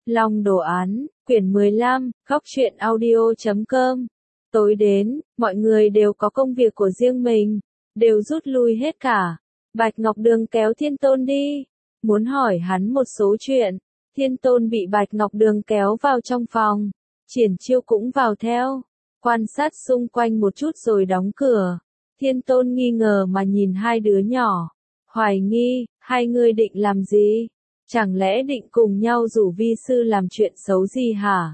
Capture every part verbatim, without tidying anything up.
Long đồ án, quyển mười lăm, góc truyện audio chấm com. Tối đến, mọi người đều có công việc của riêng mình, đều rút lui hết cả. Bạch Ngọc Đường kéo Thiên Tôn đi, muốn hỏi hắn một số chuyện. Thiên Tôn bị Bạch Ngọc Đường kéo vào trong phòng, Triển Chiêu cũng vào theo, quan sát xung quanh một chút rồi đóng cửa. Thiên Tôn nghi ngờ mà nhìn hai đứa nhỏ, hoài nghi, hai người định làm gì? Chẳng lẽ định cùng nhau rủ vi sư làm chuyện xấu gì hả?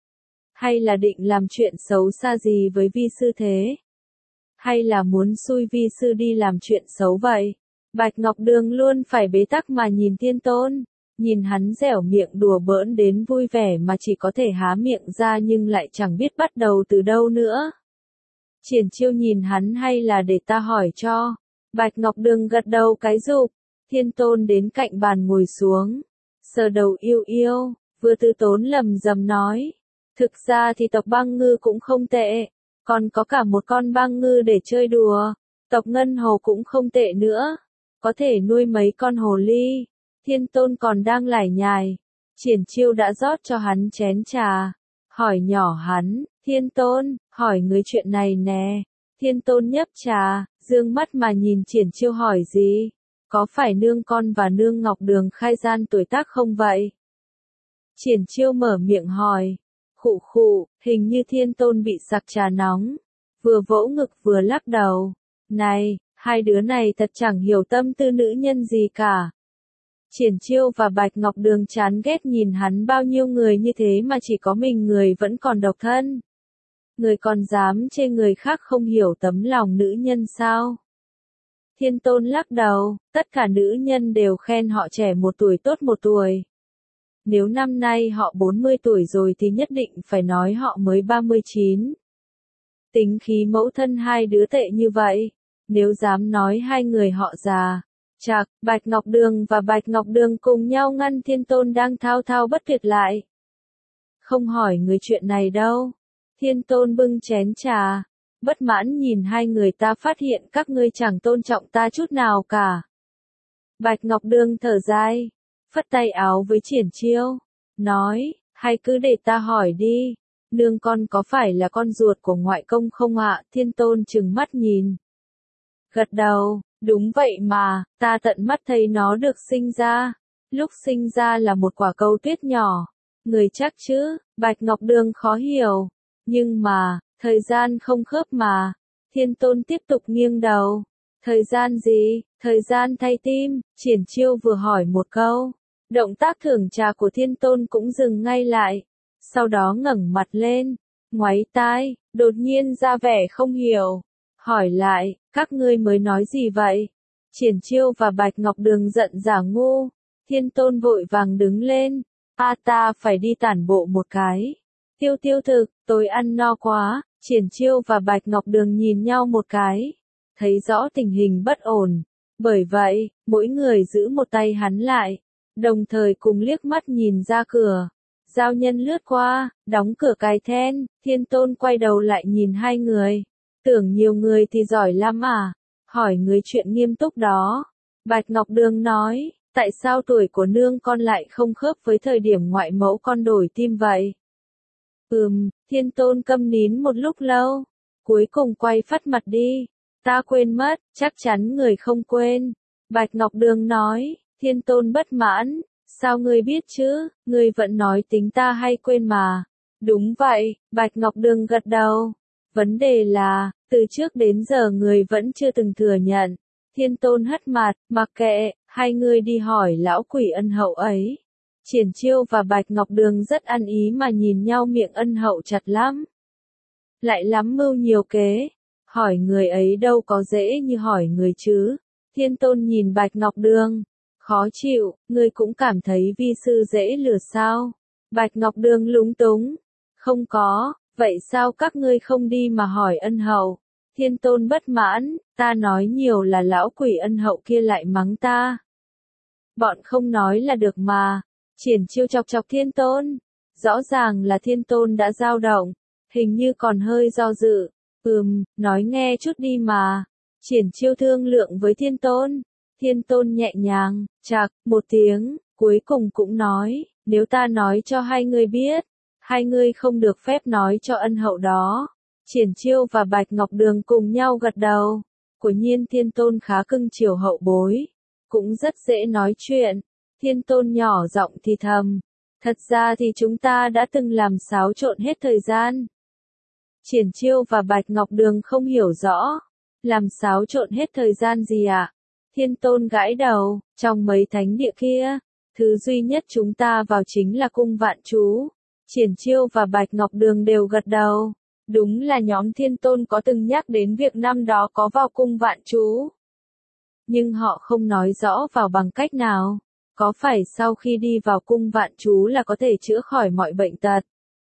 Hay là định làm chuyện xấu xa gì với vi sư thế? Hay là muốn xui vi sư đi làm chuyện xấu vậy? Bạch Ngọc Đường luôn phải bế tắc mà nhìn Thiên Tôn, nhìn hắn dẻo miệng đùa bỡn đến vui vẻ mà chỉ có thể há miệng ra nhưng lại chẳng biết bắt đầu từ đâu nữa. Triển Chiêu nhìn hắn hay là để ta hỏi cho? Bạch Ngọc Đường gật đầu cái rụp. Thiên Tôn đến cạnh bàn ngồi xuống, sờ đầu yêu yêu, vừa từ tốn lầm rầm nói. Thực ra thì tộc băng ngư cũng không tệ, còn có cả một con băng ngư để chơi đùa. Tộc ngân hồ cũng không tệ nữa, có thể nuôi mấy con hồ ly. Thiên Tôn còn đang lải nhải, Triển Chiêu đã rót cho hắn chén trà, hỏi nhỏ hắn, Thiên Tôn, hỏi người chuyện này nè. Thiên Tôn nhấp trà, dương mắt mà nhìn Triển Chiêu hỏi gì? Có phải nương con và nương Ngọc Đường khai gian tuổi tác không vậy? Triển Chiêu mở miệng hỏi. Khụ khụ, hình như Thiên Tôn bị sặc trà nóng, vừa vỗ ngực vừa lắc đầu. Này, hai đứa này thật chẳng hiểu tâm tư nữ nhân gì cả. Triển Chiêu và Bạch Ngọc Đường chán ghét nhìn hắn bao nhiêu người như thế mà chỉ có mình người vẫn còn độc thân. Người còn dám chê người khác không hiểu tấm lòng nữ nhân sao? Thiên Tôn lắc đầu, tất cả nữ nhân đều khen họ trẻ một tuổi tốt một tuổi. Nếu năm nay họ bốn mươi tuổi rồi thì nhất định phải nói họ mới ba mươi chín. Tính khí mẫu thân hai đứa tệ như vậy, nếu dám nói hai người họ già. Chạc, Bạch Ngọc Đường và Bạch Ngọc Đường cùng nhau ngăn Thiên Tôn đang thao thao bất tuyệt lại. Không hỏi người chuyện này đâu. Thiên Tôn bưng chén trà, bất mãn nhìn hai người ta, phát hiện các ngươi chẳng tôn trọng ta chút nào cả. Bạch Ngọc Đường thở dài, phất tay áo với Triển Chiêu, nói, hay cứ để ta hỏi đi, nương con có phải là con ruột của ngoại công không ạ? Thiên Tôn trừng mắt nhìn, gật đầu, đúng vậy mà, ta tận mắt thấy nó được sinh ra, lúc sinh ra là một quả cầu tuyết nhỏ, người chắc chứ? Bạch Ngọc Đường khó hiểu, nhưng mà, thời gian không khớp mà. Thiên Tôn tiếp tục nghiêng đầu. Thời gian gì? Thời gian thay tim. Triển Chiêu vừa hỏi một câu, động tác thưởng trà của Thiên Tôn cũng dừng ngay lại. Sau đó ngẩng mặt lên, ngoáy tai, đột nhiên ra vẻ không hiểu. Hỏi lại, các ngươi mới nói gì vậy? Triển Chiêu và Bạch Ngọc Đường giận giả ngu. Thiên Tôn vội vàng đứng lên. A ta phải đi tản bộ một cái. Tiêu tiêu thực, tôi ăn no quá. Triển Chiêu và Bạch Ngọc Đường nhìn nhau một cái, thấy rõ tình hình bất ổn. Bởi vậy, mỗi người giữ một tay hắn lại, đồng thời cùng liếc mắt nhìn ra cửa. Giao nhân lướt qua, đóng cửa cài then. Thiên Tôn quay đầu lại nhìn hai người. Tưởng nhiều người thì giỏi lắm à? Hỏi người chuyện nghiêm túc đó. Bạch Ngọc Đường nói, tại sao tuổi của nương con lại không khớp với thời điểm ngoại mẫu con đổi tim vậy? Ừm, Thiên Tôn câm nín một lúc lâu, cuối cùng quay phắt mặt đi. Ta quên mất, chắc chắn người không quên. Bạch Ngọc Đường nói. Thiên Tôn bất mãn, sao ngươi biết chứ, ngươi vẫn nói tính ta hay quên mà. Đúng vậy, Bạch Ngọc Đường gật đầu. Vấn đề là, từ trước đến giờ người vẫn chưa từng thừa nhận. Thiên Tôn hất mặt, mặc kệ, hai ngươi đi hỏi lão quỷ ân hậu ấy. Triển Chiêu và Bạch Ngọc Đường rất ăn ý mà nhìn nhau, miệng ân hậu chặt lắm. Lại lắm mưu nhiều kế. Hỏi người ấy đâu có dễ như hỏi người chứ. Thiên Tôn nhìn Bạch Ngọc Đường, khó chịu, ngươi cũng cảm thấy vi sư dễ lừa sao? Bạch Ngọc Đường lúng túng. Không có, vậy sao các ngươi không đi mà hỏi ân hậu? Thiên Tôn bất mãn, ta nói nhiều là lão quỷ ân hậu kia lại mắng ta. Bọn không nói là được mà. Triển Chiêu chọc chọc Thiên Tôn. Rõ ràng là Thiên Tôn đã dao động, hình như còn hơi do dự. Ừm, nói nghe chút đi mà. Triển Chiêu thương lượng với Thiên Tôn. Thiên Tôn nhẹ nhàng, chạc, một tiếng, cuối cùng cũng nói, Nếu ta nói cho hai ngươi biết, hai ngươi không được phép nói cho ân hậu đó. Triển Chiêu và Bạch Ngọc Đường cùng nhau gật đầu. Của nhiên Thiên Tôn khá cưng chiều hậu bối, cũng rất dễ nói chuyện. Thiên Tôn nhỏ giọng thì thầm, thật ra thì chúng ta đã từng làm xáo trộn hết thời gian. Triển Chiêu và Bạch Ngọc Đường không hiểu rõ, làm xáo trộn hết thời gian gì ạ? À? Thiên Tôn gãi đầu, trong mấy thánh địa kia, thứ duy nhất chúng ta vào chính là cung vạn chú. Triển Chiêu và Bạch Ngọc Đường đều gật đầu. Đúng là nhóm Thiên Tôn có từng nhắc đến việc năm đó có vào cung vạn chú. Nhưng họ không nói rõ vào bằng cách nào. Có phải sau khi đi vào cung vạn chú là có thể chữa khỏi mọi bệnh tật?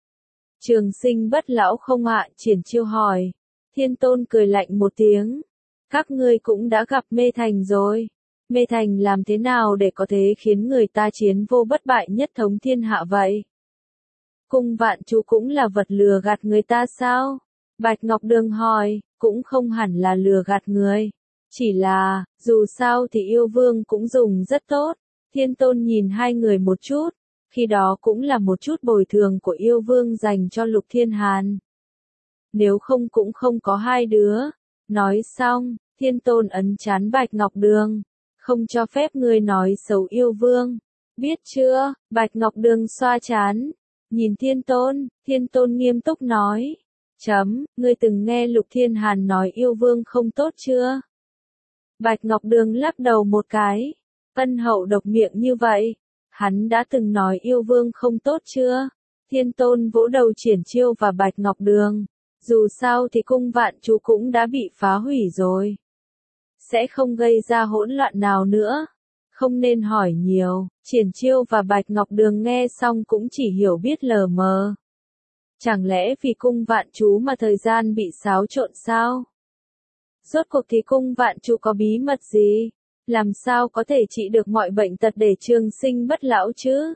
Trường sinh bất lão không ạ? Triển Chiêu hỏi. Thiên Tôn cười lạnh một tiếng. Các ngươi cũng đã gặp Mê Thành rồi. Mê Thành làm thế nào để có thể khiến người ta chiến vô bất bại nhất thống thiên hạ vậy? Cung vạn chú cũng là vật lừa gạt người ta sao? Bạch Ngọc Đường hỏi, cũng không hẳn là lừa gạt người. Chỉ là, dù sao thì yêu vương cũng dùng rất tốt. Thiên Tôn nhìn hai người một chút. Khi đó cũng là một chút bồi thường của yêu vương dành cho Lục Thiên Hàn. Nếu không cũng không có hai đứa. Nói xong, Thiên Tôn ấn chán Bạch Ngọc Đường. Không cho phép ngươi nói xấu yêu vương. Biết chưa? Bạch Ngọc Đường xoa chán. Nhìn Thiên Tôn, Thiên Tôn nghiêm túc nói. Chấm, ngươi từng nghe Lục Thiên Hàn nói yêu vương không tốt chưa? Bạch Ngọc Đường lắc đầu một cái. Ân hậu độc miệng như vậy. Hắn đã từng nói yêu vương không tốt chưa? Thiên Tôn vỗ đầu Triển Chiêu và Bạch Ngọc Đường. Dù sao thì cung vạn chú cũng đã bị phá hủy rồi. Sẽ không gây ra hỗn loạn nào nữa. Không nên hỏi nhiều. Triển Chiêu và Bạch Ngọc Đường nghe xong cũng chỉ hiểu biết lờ mờ. Chẳng lẽ vì cung vạn chú mà thời gian bị xáo trộn sao? Rốt cuộc thì cung vạn chú có bí mật gì? Làm sao có thể trị được mọi bệnh tật để trường sinh bất lão chứ?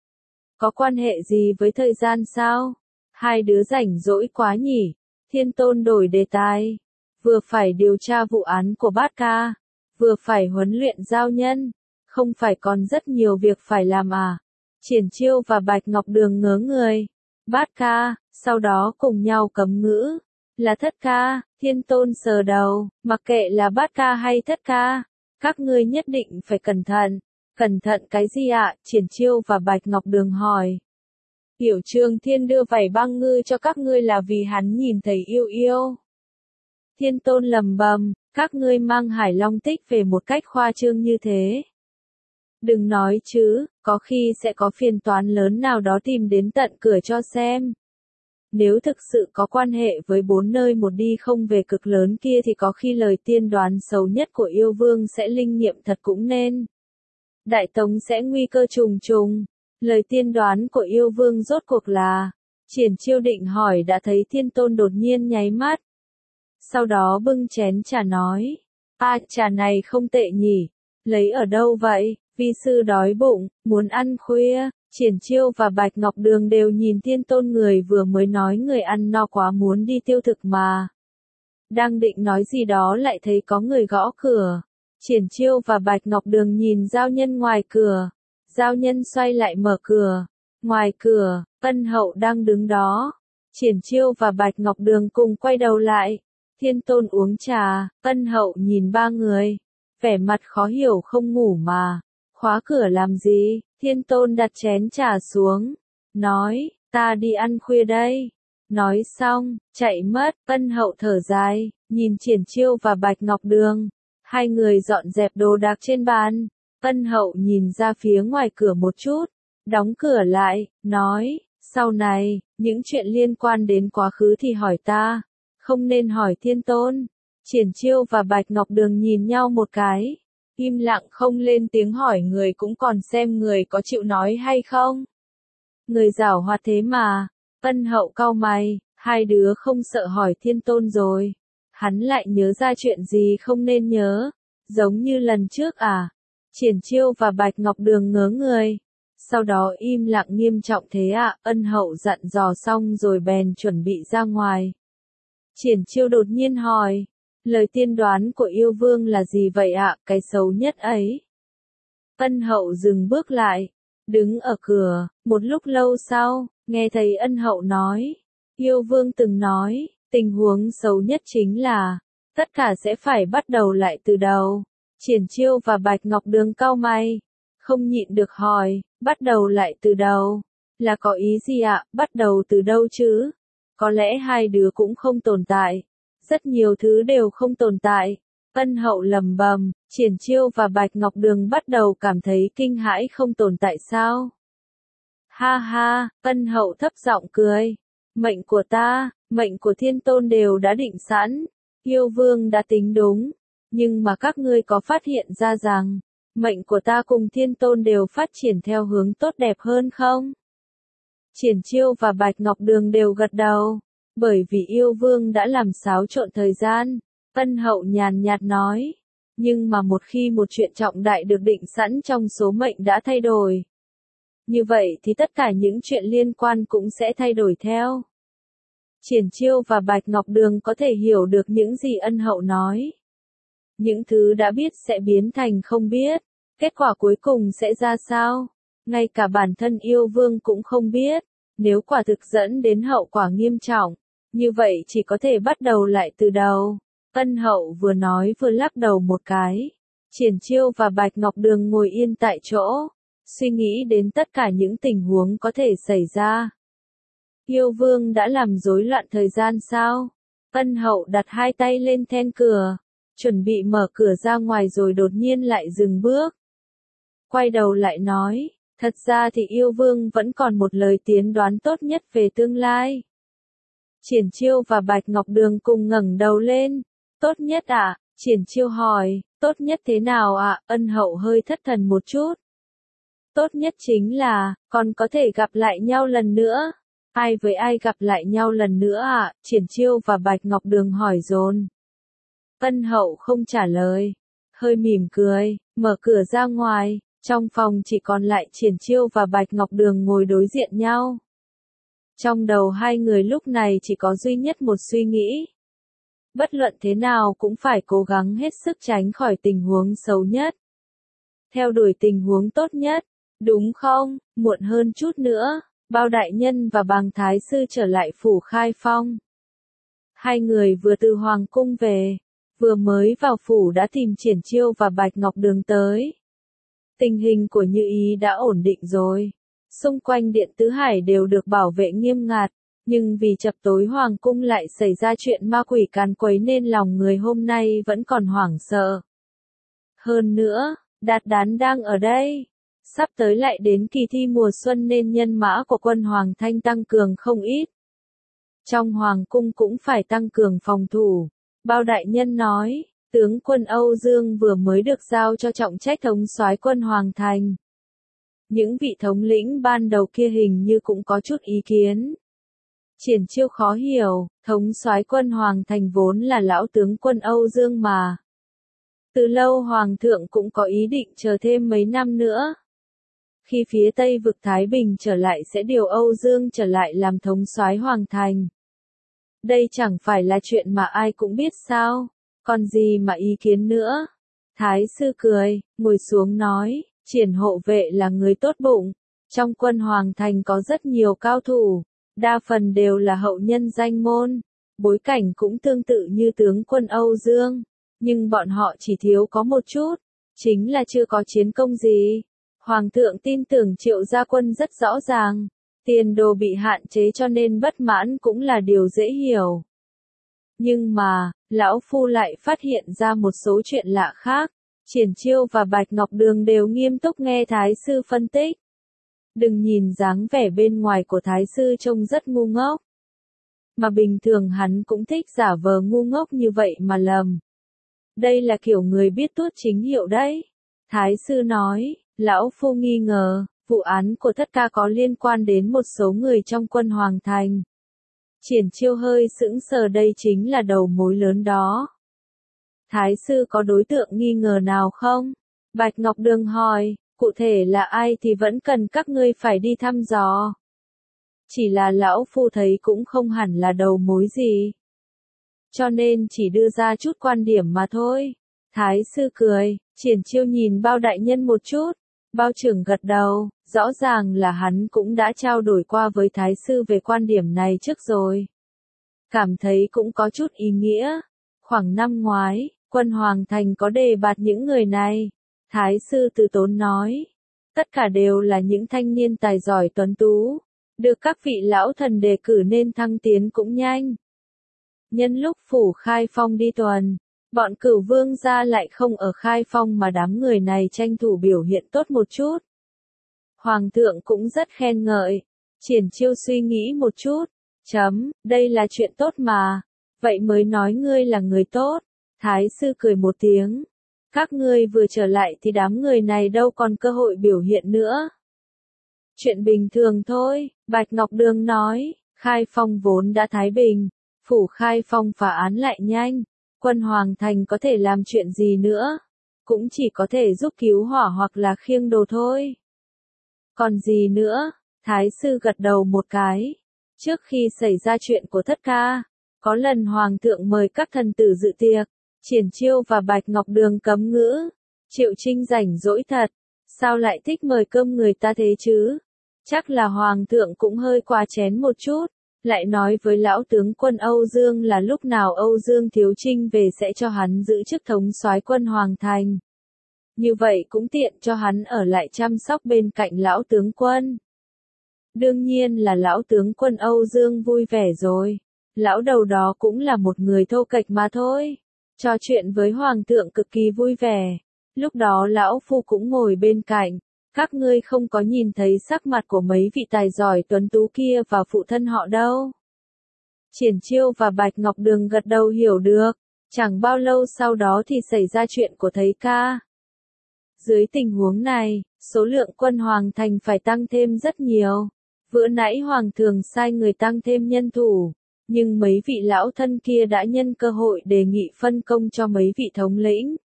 Có quan hệ gì với thời gian sao? Hai đứa rảnh rỗi quá nhỉ? Thiên Tôn đổi đề tài. Vừa phải điều tra vụ án của Bát Ca, vừa phải huấn luyện giao nhân. Không phải còn rất nhiều việc phải làm à? Triển Chiêu và Bạch Ngọc Đường ngớ người. Bát Ca, sau đó cùng nhau cấm ngữ. Là Thất Ca. Thiên Tôn sờ đầu, mặc kệ là Bát Ca hay Thất Ca. Các ngươi nhất định phải cẩn thận. Cẩn thận cái gì ạ? À? Triển Chiêu và Bạch Ngọc Đường hỏi. Hiểu Trường Thiên đưa vảy băng ngư cho các ngươi là vì hắn nhìn thấy yêu yêu. Thiên Tôn lầm bầm, các ngươi mang Hải Long Tích về một cách khoa trương như thế. Đừng nói chứ, có khi sẽ có phiền toán lớn nào đó tìm đến tận cửa cho xem. Nếu thực sự có quan hệ với bốn nơi một đi không về cực lớn kia thì có khi lời tiên đoán xấu nhất của yêu vương sẽ linh nghiệm thật cũng nên. Đại Tống sẽ nguy cơ trùng trùng. Lời tiên đoán của yêu vương rốt cuộc là. Triển Chiêu định hỏi đã thấy Thiên Tôn đột nhiên nháy mắt. Sau đó bưng chén trà nói. À, trà này không tệ nhỉ. Lấy ở đâu vậy? Vi sư đói bụng, muốn ăn khuya. Triển Chiêu và Bạch Ngọc Đường đều nhìn Thiên Tôn người vừa mới nói người ăn no quá muốn đi tiêu thực mà. Đang định nói gì đó lại thấy có người gõ cửa. Triển Chiêu và Bạch Ngọc Đường nhìn giao nhân ngoài cửa. Giao nhân xoay lại mở cửa. Ngoài cửa, Ân hậu đang đứng đó. Triển Chiêu và Bạch Ngọc Đường cùng quay đầu lại. Thiên Tôn uống trà, Ân hậu nhìn ba người. Vẻ mặt khó hiểu không ngủ mà. Khóa cửa làm gì? Thiên Tôn đặt chén trà xuống. Nói, ta đi ăn khuya đây. Nói xong, chạy mất. Ân hậu thở dài, nhìn Triển Chiêu và Bạch Ngọc Đường. Hai người dọn dẹp đồ đạc trên bàn. Ân hậu nhìn ra phía ngoài cửa một chút. Đóng cửa lại, nói, sau này, những chuyện liên quan đến quá khứ thì hỏi ta. Không nên hỏi Thiên Tôn. Triển Chiêu và Bạch Ngọc Đường nhìn nhau một cái. Im lặng không lên tiếng hỏi người cũng còn xem người có chịu nói hay không. Người giảo hoạt thế mà. Ân hậu cau mày, hai đứa không sợ hỏi Thiên Tôn rồi. Hắn lại nhớ ra chuyện gì không nên nhớ. Giống như lần trước à. Triển Chiêu và Bạch Ngọc Đường ngớ người. Sau đó im lặng nghiêm trọng thế ạ. À? Ân hậu dặn dò xong rồi bèn chuẩn bị ra ngoài. Triển Chiêu đột nhiên hỏi. Lời tiên đoán của yêu vương là gì vậy ạ? À? Cái xấu nhất ấy. Ân hậu dừng bước lại. Đứng ở cửa, một lúc lâu sau, nghe thấy Ân Hậu nói. Yêu Vương từng nói, tình huống xấu nhất chính là, tất cả sẽ phải bắt đầu lại từ đầu. Triển Chiêu và Bạch Ngọc Đường cau mày, không nhịn được hỏi, bắt đầu lại từ đầu, là có ý gì ạ, bắt đầu từ đâu chứ? Có lẽ hai đứa cũng không tồn tại, rất nhiều thứ đều không tồn tại. Ân Hậu lầm bầm, Triển Chiêu và Bạch Ngọc Đường bắt đầu cảm thấy kinh hãi không tồn tại sao? Ha ha, Ân Hậu thấp giọng cười, mệnh của ta, mệnh của Thiên Tôn đều đã định sẵn, Yêu Vương đã tính đúng, nhưng mà các ngươi có phát hiện ra rằng, mệnh của ta cùng Thiên Tôn đều phát triển theo hướng tốt đẹp hơn không? Triển Chiêu và Bạch Ngọc Đường đều gật đầu, bởi vì Yêu Vương đã làm xáo trộn thời gian. Ân Hậu nhàn nhạt nói, nhưng mà một khi một chuyện trọng đại được định sẵn trong số mệnh đã thay đổi, như vậy thì tất cả những chuyện liên quan cũng sẽ thay đổi theo. Triển Chiêu và Bạch Ngọc Đường có thể hiểu được những gì Ân Hậu nói. Những thứ đã biết sẽ biến thành không biết, kết quả cuối cùng sẽ ra sao? Ngay cả bản thân Yêu Vương cũng không biết, nếu quả thực dẫn đến hậu quả nghiêm trọng, như vậy chỉ có thể bắt đầu lại từ đầu. Ân Hậu vừa nói vừa lắc đầu một cái. Triển Chiêu và Bạch Ngọc Đường ngồi yên tại chỗ, suy nghĩ đến tất cả những tình huống có thể xảy ra. Yêu Vương đã làm rối loạn thời gian sao? Ân Hậu đặt hai tay lên then cửa, chuẩn bị mở cửa ra ngoài rồi đột nhiên lại dừng bước. Quay đầu lại nói, thật ra thì Yêu Vương vẫn còn một lời tiên đoán tốt nhất về tương lai. Triển Chiêu và Bạch Ngọc Đường cùng ngẩng đầu lên. Tốt nhất à? Triển Chiêu hỏi, tốt nhất thế nào ạ? À? Ân Hậu hơi thất thần một chút. Tốt nhất chính là, còn có thể gặp lại nhau lần nữa. Ai với ai gặp lại nhau lần nữa ạ? À? Triển Chiêu và Bạch Ngọc Đường hỏi dồn. Ân Hậu không trả lời, hơi mỉm cười, mở cửa ra ngoài, trong phòng chỉ còn lại Triển Chiêu và Bạch Ngọc Đường ngồi đối diện nhau. Trong đầu hai người lúc này chỉ có duy nhất một suy nghĩ. Bất luận thế nào cũng phải cố gắng hết sức tránh khỏi tình huống xấu nhất. Theo đuổi tình huống tốt nhất, đúng không? Muộn hơn chút nữa, Bao Đại Nhân và Bàng Thái Sư trở lại phủ Khai Phong. Hai người vừa từ Hoàng Cung về, vừa mới vào phủ đã tìm Triển Chiêu và Bạch Ngọc Đường tới. Tình hình của Như Ý đã ổn định rồi. Xung quanh Điện Tứ Hải đều được bảo vệ nghiêm ngặt. Nhưng vì chập tối Hoàng Cung lại xảy ra chuyện ma quỷ càn quấy nên lòng người hôm nay vẫn còn hoảng sợ. Hơn nữa, Đạt Đán đang ở đây. Sắp tới lại đến kỳ thi mùa xuân nên nhân mã của quân Hoàng Thanh tăng cường không ít. Trong Hoàng Cung cũng phải tăng cường phòng thủ. Bao Đại Nhân nói, tướng quân Âu Dương vừa mới được giao cho trọng trách thống soái quân Hoàng Thành. Những vị thống lĩnh ban đầu kia hình như cũng có chút ý kiến. Triển Chiêu khó hiểu, thống soái quân Hoàng Thành vốn là lão tướng quân Âu Dương mà. Từ lâu Hoàng thượng cũng có ý định chờ thêm mấy năm nữa. Khi phía Tây vực Thái Bình trở lại sẽ điều Âu Dương trở lại làm thống soái Hoàng Thành. Đây chẳng phải là chuyện mà ai cũng biết sao, còn gì mà ý kiến nữa. Thái sư cười, ngồi xuống nói, Triển hộ vệ là người tốt bụng. Trong quân Hoàng Thành có rất nhiều cao thủ. Đa phần đều là hậu nhân danh môn, bối cảnh cũng tương tự như tướng quân Âu Dương, nhưng bọn họ chỉ thiếu có một chút, chính là chưa có chiến công gì. Hoàng thượng tin tưởng Triệu gia quân rất rõ ràng, tiền đồ bị hạn chế cho nên bất mãn cũng là điều dễ hiểu. Nhưng mà, lão phu lại phát hiện ra một số chuyện lạ khác. Triển Chiêu và Bạch Ngọc Đường đều nghiêm túc nghe Thái sư phân tích. Đừng nhìn dáng vẻ bên ngoài của Thái sư trông rất ngu ngốc. Mà bình thường hắn cũng thích giả vờ ngu ngốc như vậy mà lầm. Đây là kiểu người biết tuốt chính hiệu đấy. Thái sư nói, lão phu nghi ngờ, vụ án của Thất Ca có liên quan đến một số người trong quân Hoàng Thành. Triển Chiêu hơi sững sờ, đây chính là đầu mối lớn đó. Thái sư có đối tượng nghi ngờ nào không? Bạch Ngọc Đường hỏi. Cụ thể là ai thì vẫn cần các ngươi phải đi thăm dò. Chỉ là lão phu thấy cũng không hẳn là đầu mối gì. Cho nên chỉ đưa ra chút quan điểm mà thôi. Thái sư cười, Triển Chiêu nhìn Bao Đại Nhân một chút. Bao trưởng gật đầu, rõ ràng là hắn cũng đã trao đổi qua với Thái sư về quan điểm này trước rồi. Cảm thấy cũng có chút ý nghĩa. Khoảng năm ngoái, quân Hoàng Thành có đề bạt những người này. Thái sư Từ Tốn nói. Tất cả đều là những thanh niên tài giỏi tuấn tú. Được các vị lão thần đề cử nên thăng tiến cũng nhanh. Nhân lúc phủ Khai Phong đi tuần, bọn Cửu Vương gia lại không ở Khai Phong mà đám người này tranh thủ biểu hiện tốt một chút. Hoàng thượng cũng rất khen ngợi. Triển Chiêu suy nghĩ một chút. Chấm, đây là chuyện tốt mà. Vậy mới nói ngươi là người tốt. Thái sư cười một tiếng. Các ngươi vừa trở lại thì đám người này đâu còn cơ hội biểu hiện nữa. Chuyện bình thường thôi, Bạch Ngọc Đường nói. Khai Phong vốn đã thái bình. Phủ Khai Phong phá án lại nhanh. Quân Hoàng Thành có thể làm chuyện gì nữa? Cũng chỉ có thể giúp cứu hỏa hoặc là khiêng đồ thôi. Còn gì nữa? Thái sư gật đầu một cái. Trước khi xảy ra chuyện của Thất Ca, có lần Hoàng thượng mời các thần tử dự tiệc. Triển Chiêu và Bạch Ngọc Đường cấm ngữ. Triệu Trinh rảnh rỗi thật. Sao lại thích mời cơm người ta thế chứ? Chắc là Hoàng thượng cũng hơi quá chén một chút. Lại nói với lão tướng quân Âu Dương là lúc nào Âu Dương Thiếu Trinh về sẽ cho hắn giữ chức thống soái quân Hoàng Thành. Như vậy cũng tiện cho hắn ở lại chăm sóc bên cạnh lão tướng quân. Đương nhiên là lão tướng quân Âu Dương vui vẻ rồi. Lão đầu đó cũng là một người thô kệch mà thôi. Trò chuyện với Hoàng thượng cực kỳ vui vẻ. Lúc đó lão phu cũng ngồi bên cạnh. Các ngươi không có nhìn thấy sắc mặt của mấy vị tài giỏi tuấn tú kia và phụ thân họ đâu. Triển Chiêu và Bạch Ngọc Đường gật đầu hiểu được. Chẳng bao lâu sau đó thì xảy ra chuyện của Thấy Ca. Dưới tình huống này, số lượng quân Hoàng Thành phải tăng thêm rất nhiều. Vừa nãy Hoàng thường sai người tăng thêm nhân thủ. Nhưng mấy vị lão thân kia đã nhân cơ hội đề nghị phân công cho mấy vị thống lĩnh.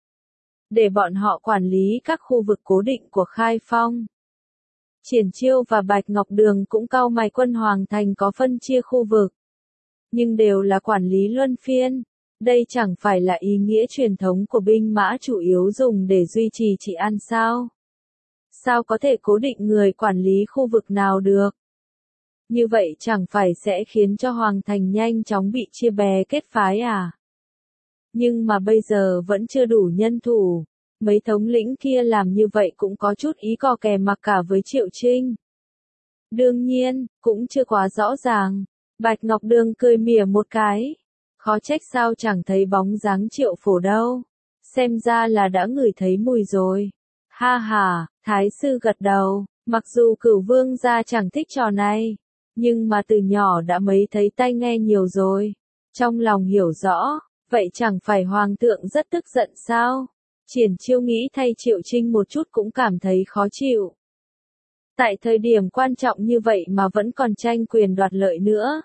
Để bọn họ quản lý các khu vực cố định của Khai Phong. Triển Chiêu và Bạch Ngọc Đường cũng cau mày quân Hoàng Thành có phân chia khu vực. Nhưng đều là quản lý luân phiên. Đây chẳng phải là ý nghĩa truyền thống của binh mã chủ yếu dùng để duy trì trị an sao? Sao có thể cố định người quản lý khu vực nào được? Như vậy chẳng phải sẽ khiến cho Hoàng Thành nhanh chóng bị chia bè kết phái à? Nhưng mà bây giờ vẫn chưa đủ nhân thủ. Mấy thống lĩnh kia làm như vậy cũng có chút ý cò kè mặc cả với Triệu Trinh. Đương nhiên, cũng chưa quá rõ ràng. Bạch Ngọc Đường cười mỉa một cái. Khó trách sao chẳng thấy bóng dáng Triệu Phổ đâu. Xem ra là đã ngửi thấy mùi rồi. Ha ha, Thái sư gật đầu. Mặc dù Cửu Vương gia chẳng thích trò này. Nhưng mà từ nhỏ đã mấy thấy tai nghe nhiều rồi. Trong lòng hiểu rõ. Vậy chẳng phải Hoàng thượng rất tức giận sao? Triển Chiêu nghĩ thay Triệu Trinh một chút cũng cảm thấy khó chịu. Tại thời điểm quan trọng như vậy mà vẫn còn tranh quyền đoạt lợi nữa.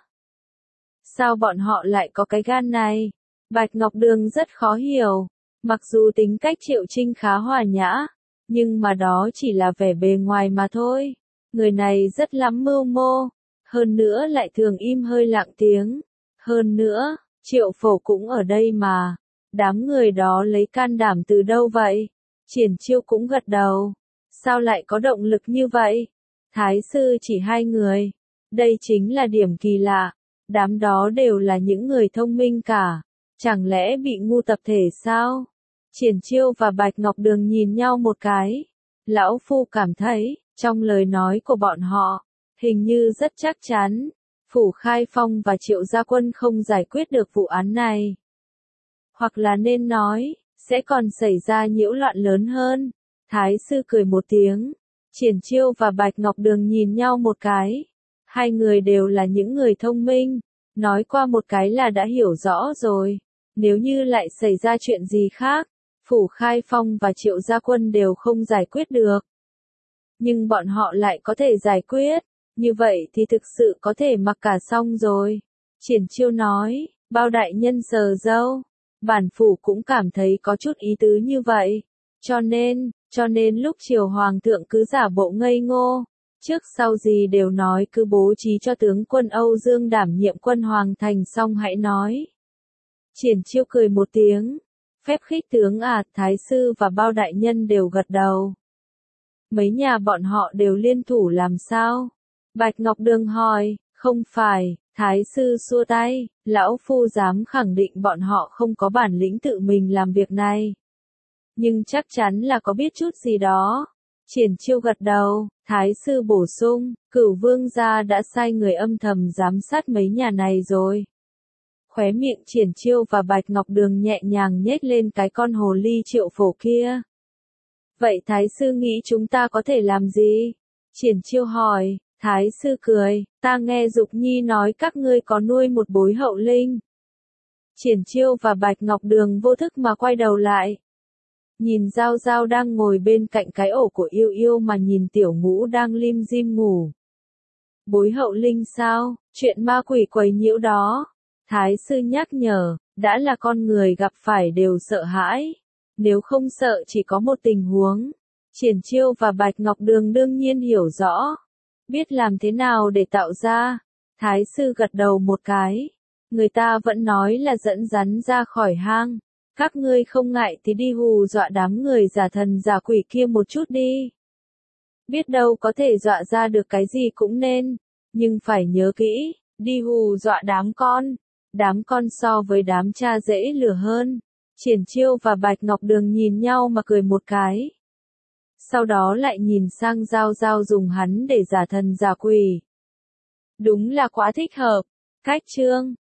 Sao bọn họ lại có cái gan này? Bạch Ngọc Đường rất khó hiểu. Mặc dù tính cách Triệu Trinh khá hòa nhã, nhưng mà đó chỉ là vẻ bề ngoài mà thôi. Người này rất lắm mưu mô, hơn nữa lại thường im hơi lặng tiếng. Hơn nữa, Triệu Phổ cũng ở đây mà. Đám người đó lấy can đảm từ đâu vậy? Triển Chiêu cũng gật đầu. Sao lại có động lực như vậy? Thái sư chỉ hai người. Đây chính là điểm kỳ lạ. Đám đó đều là những người thông minh cả. Chẳng lẽ bị ngu tập thể sao? Triển Chiêu và Bạch Ngọc Đường nhìn nhau một cái. Lão phu cảm thấy, trong lời nói của bọn họ, hình như rất chắc chắn. Phủ Khai Phong và Triệu Gia Quân không giải quyết được vụ án này. Hoặc là nên nói, sẽ còn xảy ra nhiễu loạn lớn hơn. Thái sư cười một tiếng. Triển Chiêu và Bạch Ngọc Đường nhìn nhau một cái. Hai người đều là những người thông minh. Nói qua một cái là đã hiểu rõ rồi. Nếu như lại xảy ra chuyện gì khác, Phủ Khai Phong và Triệu Gia Quân đều không giải quyết được. Nhưng bọn họ lại có thể giải quyết. Như vậy thì thực sự có thể mặc cả xong rồi. Triển Chiêu nói, bao đại nhân sờ râu. Bản phủ cũng cảm thấy có chút ý tứ như vậy. Cho nên, cho nên lúc Triều Hoàng thượng cứ giả bộ ngây ngô. Trước sau gì đều nói cứ bố trí cho tướng quân Âu Dương đảm nhiệm quân Hoàng Thành xong hãy nói. Triển Chiêu cười một tiếng. Phép khích tướng à, Thái sư và bao đại nhân đều gật đầu. Mấy nhà bọn họ đều liên thủ làm sao? Bạch Ngọc Đường hỏi, không phải, Thái sư xua tay, lão phu dám khẳng định bọn họ không có bản lĩnh tự mình làm việc này. Nhưng chắc chắn là có biết chút gì đó. Triển Chiêu gật đầu, Thái sư bổ sung, Cửu Vương gia đã sai người âm thầm giám sát mấy nhà này rồi. Khóe miệng Triển Chiêu và Bạch Ngọc Đường nhẹ nhàng nhếch lên cái con hồ ly Triệu Phổ kia. Vậy Thái sư nghĩ chúng ta có thể làm gì? Triển Chiêu hỏi, Thái sư cười, ta nghe Dục Nhi nói các ngươi có nuôi một bối hậu linh. Triển Chiêu và Bạch Ngọc Đường vô thức mà quay đầu lại. Nhìn Giao Giao đang ngồi bên cạnh cái ổ của Yêu Yêu mà nhìn Tiểu Ngũ đang lim dim ngủ. Bối hậu linh sao, chuyện ma quỷ quấy nhiễu đó. Thái sư nhắc nhở, đã là con người gặp phải đều sợ hãi. Nếu không sợ chỉ có một tình huống. Triển Chiêu và Bạch Ngọc Đường đương nhiên hiểu rõ. Biết làm thế nào để tạo ra. Thái sư gật đầu một cái. Người ta vẫn nói là dẫn rắn ra khỏi hang. Các ngươi không ngại thì đi hù dọa đám người giả thần giả quỷ kia một chút đi. Biết đâu có thể dọa ra được cái gì cũng nên. Nhưng phải nhớ kỹ, đi hù dọa đám con. Đám con so với đám cha dễ lừa hơn. Triển Chiêu và Bạch Ngọc Đường nhìn nhau mà cười một cái. Sau đó lại nhìn sang Giao Giao dùng hắn để giả thần giả quỷ. Đúng là quá thích hợp. Cách chương